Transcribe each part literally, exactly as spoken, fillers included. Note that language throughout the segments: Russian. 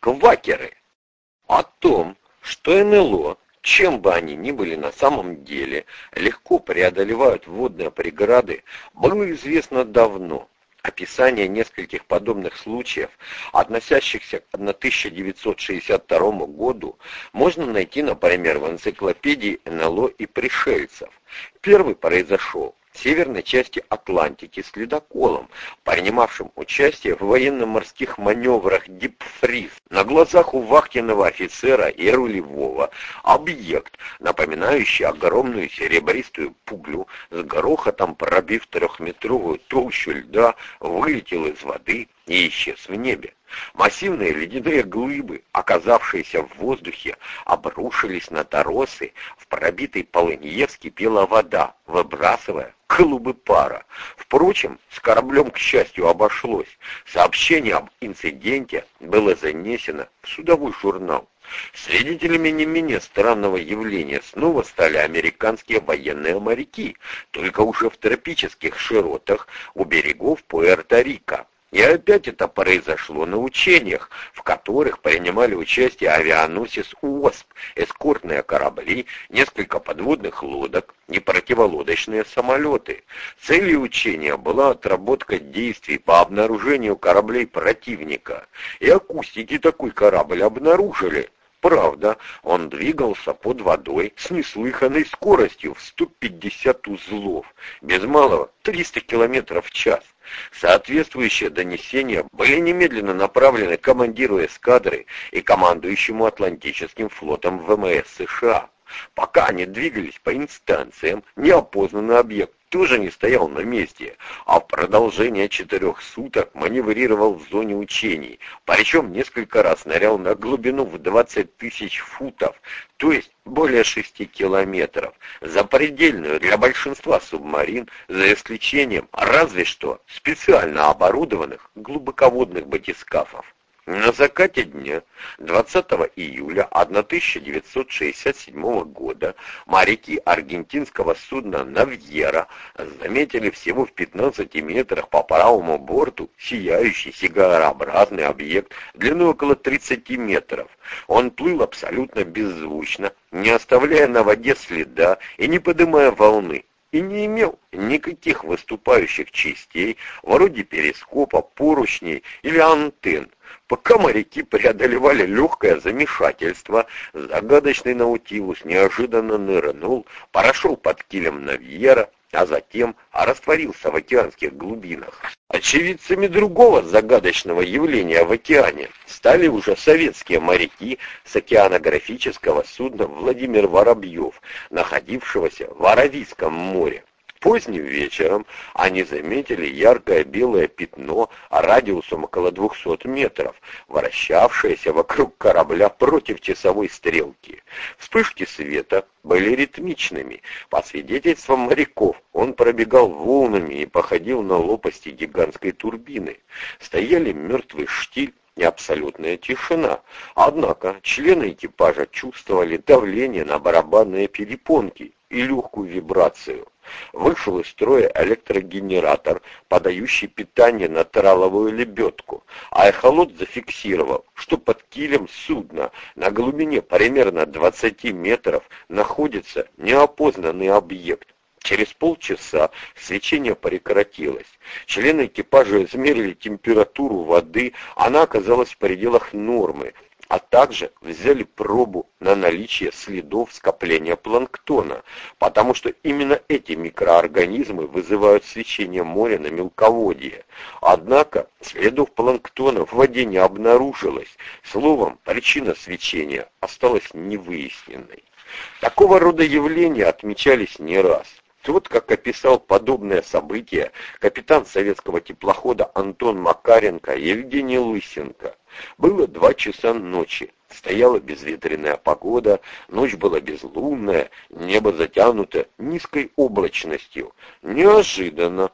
Квакеры. О том, что эн эл о, чем бы они ни были на самом деле, легко преодолевают водные преграды, было известно давно. Описание нескольких подобных случаев, относящихся к тысяча девятьсот шестьдесят второму году, можно найти, например, в энциклопедии эн эл о и пришельцев. Первый произошел в северной части Атлантики с ледоколом, принимавшим участие в военно-морских маневрах «Дипфриз». На глазах у вахтенного офицера и рулевого объект, напоминающий огромную серебристую пуглю, с грохотом пробив трехметровую толщу льда, вылетел из воды и исчез в небе. Массивные ледяные глыбы, оказавшиеся в воздухе, обрушились на торосы, в пробитой полынье вскипела вода, выбрасывая клубы пара. Впрочем, с кораблем, к счастью, обошлось. Сообщение об инциденте было занесено в судовой журнал. Свидетелями не менее странного явления снова стали американские военные моряки, только уже в тропических широтах у берегов Пуэрто-Рико. И опять это произошло на учениях, в которых принимали участие авианосец «Уосп», эскортные корабли, несколько подводных лодок и противолодочные самолеты. Целью учения была отработка действий по обнаружению кораблей противника. И акустики такой корабль обнаружили. Правда, он двигался под водой с неслыханной скоростью в сто пятьдесят узлов, без малого триста километров в час. Соответствующие донесения были немедленно направлены командиру эскадры и командующему Атлантическим флотом вэ эм эс США. Пока они двигались по инстанциям, неопознанный объект тоже не стоял на месте, а в продолжение четырех суток маневрировал в зоне учений, причем несколько раз нырял на глубину в двадцать тысяч футов, то есть более шести километров, запредельную для большинства субмарин, за исключением разве что специально оборудованных глубоководных батискафов. На закате дня двадцатого июля тысяча девятьсот шестьдесят седьмого года моряки аргентинского судна «Навьера» заметили всего в пятнадцати метрах по правому борту сияющий сигарообразный объект длиной около тридцати метров. Он плыл абсолютно беззвучно, не оставляя на воде следа и не поднимая волны, и не имел никаких выступающих частей, вроде перископа, поручней или антенн. Пока моряки преодолевали легкое замешательство, загадочный Наутилус неожиданно нырнул, прошел под килем Навьера, а затем растворился в океанских глубинах. Очевидцами другого загадочного явления в океане стали уже советские моряки с океанографического судна «Владимир Воробьев», находившегося в Аравийском море. Поздним вечером они заметили яркое белое пятно радиусом около двухсот метров, вращавшееся вокруг корабля против часовой стрелки. Вспышки света были ритмичными. По свидетельствам моряков, он пробегал волнами и походил на лопасти гигантской турбины. Стояли мертвый штиль и абсолютная тишина. Однако члены экипажа чувствовали давление на барабанные перепонки и легкую вибрацию. Вышел из строя электрогенератор, подающий питание на траловую лебедку, а эхолот зафиксировал, что под килем судна на глубине примерно двадцати метров находится неопознанный объект. Через полчаса свечение прекратилось. Члены экипажа измерили температуру воды, она оказалась в пределах нормы, а также взяли пробу на наличие следов скопления планктона, потому что именно эти микроорганизмы вызывают свечение моря на мелководье. Однако следов планктона в воде не обнаружилось. Словом, причина свечения осталась невыясненной. Такого рода явления отмечались не раз. Вот как описал подобное событие капитан советского теплохода Антон Макаренко Евгений Лысенко. Было два часа ночи, стояла безветренная погода, ночь была безлунная, небо затянуто низкой облачностью. Неожиданно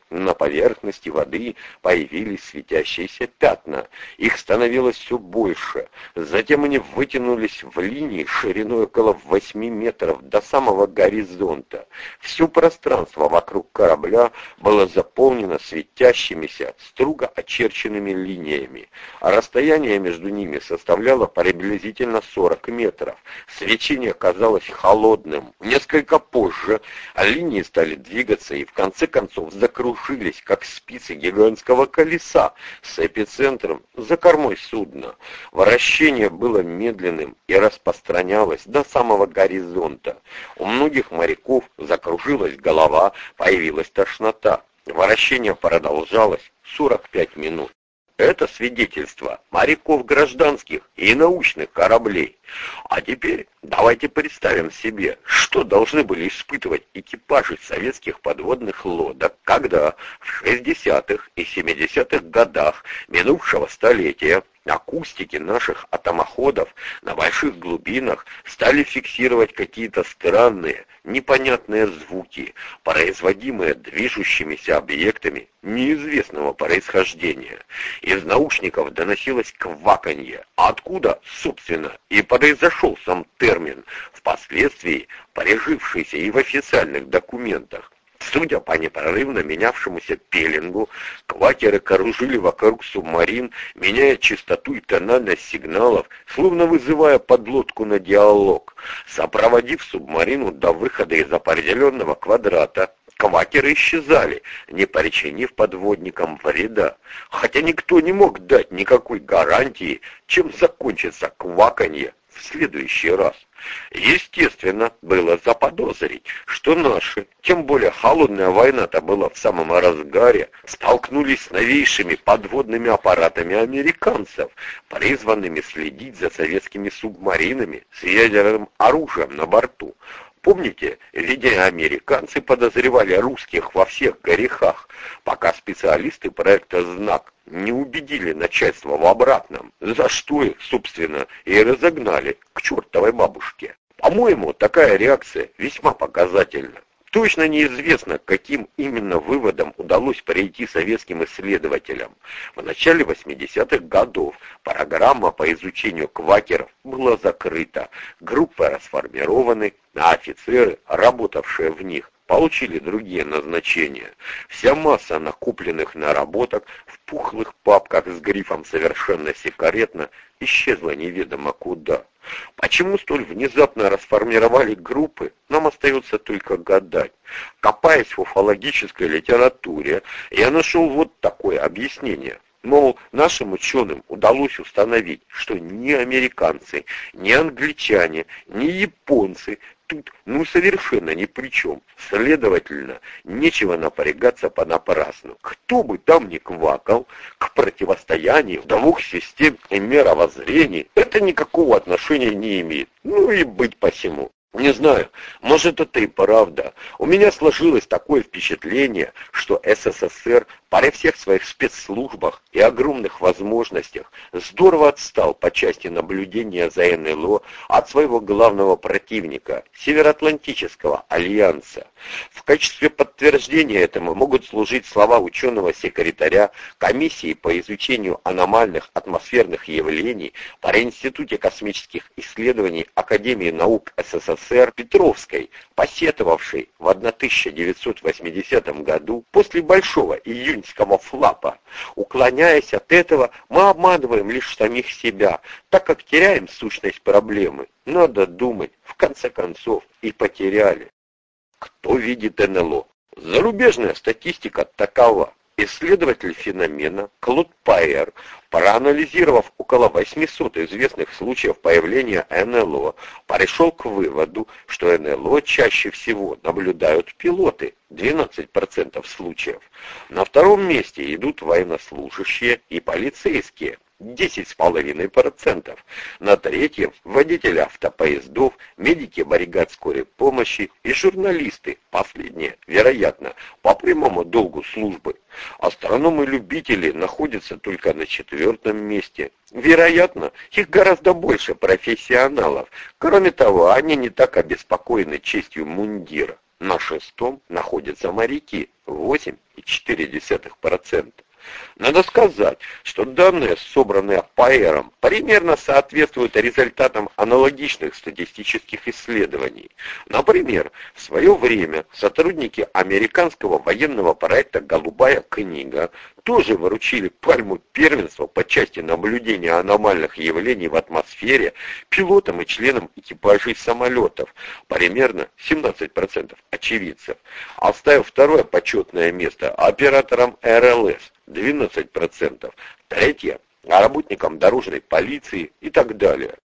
На поверхности воды появились светящиеся пятна. Их становилось все больше. Затем они вытянулись в линии шириной около восьми метров до самого горизонта. Все пространство вокруг корабля было заполнено светящимися, строго очерченными линиями, а расстояние между ними составляло приблизительно сорок метров. Свечение казалось холодным. Несколько позже линии стали двигаться и в конце концов закружились, как спицы гигантского колеса с эпицентром за кормой судна. Вращение было медленным и распространялось до самого горизонта. У многих моряков закружилась голова, появилась тошнота. Вращение продолжалось сорок пять минут. Это свидетельство моряков гражданских и научных кораблей. А теперь давайте представим себе, что должны были испытывать экипажи советских подводных лодок, когда в шестидесятых и семидесятых годах минувшего столетия акустики наших атомоходов на больших глубинах стали фиксировать какие-то странные, непонятные звуки, производимые движущимися объектами неизвестного происхождения. Из наушников доносилось кваканье, откуда, собственно, и произошел сам термин, впоследствии прижившийся и в официальных документах. Судя по непрерывно менявшемуся пеленгу, квакеры кружили вокруг субмарин, меняя частоту и тональность сигналов, словно вызывая подлодку на диалог. Сопроводив субмарину до выхода из определенного квадрата, квакеры исчезали, не причинив подводникам вреда, хотя никто не мог дать никакой гарантии, чем закончится кваканье в следующий раз. Естественно, было заподозрить, что наши, тем более холодная война-то была в самом разгаре, столкнулись с новейшими подводными аппаратами американцев, призванными следить за советскими субмаринами с ядерным оружием на борту. Помните, видя американцы подозревали русских во всех грехах, пока специалисты проекта «Знак» не убедили начальство в обратном, за что их, собственно, и разогнали к чертовой бабушке. По-моему, такая реакция весьма показательна. Точно неизвестно, к каким именно выводам удалось прийти советским исследователям. В начале восьмидесятых годов программа по изучению квакеров была закрыта, группы расформированы, а офицеры, работавшие в них, получили другие назначения. Вся масса накопленных наработок в пухлых папках с грифом «Совершенно секретно» исчезла неведомо куда. Почему столь внезапно расформировали группы, нам остается только гадать. Копаясь в уфологической литературе, я нашел вот такое объяснение. Мол, нашим ученым удалось установить, что ни американцы, ни англичане, ни японцы тут ну совершенно ни при чем. Следовательно, нечего напрягаться понапрасну. Кто бы там ни квакал, к противостоянию двух систем и мировоззрений это никакого отношения не имеет. Ну и быть посему. Не знаю, может это и правда. У меня сложилось такое впечатление, что СССР при всех своих спецслужбах и огромных возможностях здорово отстал по части наблюдения за эн эл о от своего главного противника, Североатлантического альянса. В качестве подтверждения этому могут служить слова ученого-секретаря Комиссии по изучению аномальных атмосферных явлений при Институте космических исследований Академии наук СССР Петровской, посетовавшей в тысяча девятьсот восьмидесятом году после большого июньского флапа. Уклоняясь от этого, мы обманываем лишь самих себя, так как теряем сущность проблемы. Надо думать, в конце концов, и потеряли. Кто видит эн эл о? Зарубежная статистика такова. Исследователь феномена Клод Пайер, проанализировав около восьмисот известных случаев появления эн эл о, пришел к выводу, что эн эл о чаще всего наблюдают пилоты, двенадцать процентов случаев. На втором месте идут военнослужащие и полицейские, десять целых пять десятых процента. На третьем – водители автопоездов, медики бригад скорой помощи и журналисты, последние, вероятно, по прямому долгу службы. Астрономы-любители находятся только на четвертом месте. Вероятно, их гораздо больше профессионалов. Кроме того, они не так обеспокоены честью мундира. На шестом находятся моряки восемь целых четыре десятых процента. Надо сказать, что данные, собранные Пайером, примерно соответствуют результатам аналогичных статистических исследований. Например, в свое время сотрудники американского военного проекта «Голубая книга» тоже вручили пальму первенства по части наблюдения аномальных явлений в атмосфере пилотам и членам экипажей самолетов, примерно семнадцать процентов очевидцев, оставив второе почетное место операторам эр эл эс двенадцать процентов, третье – работникам дорожной полиции и так далее.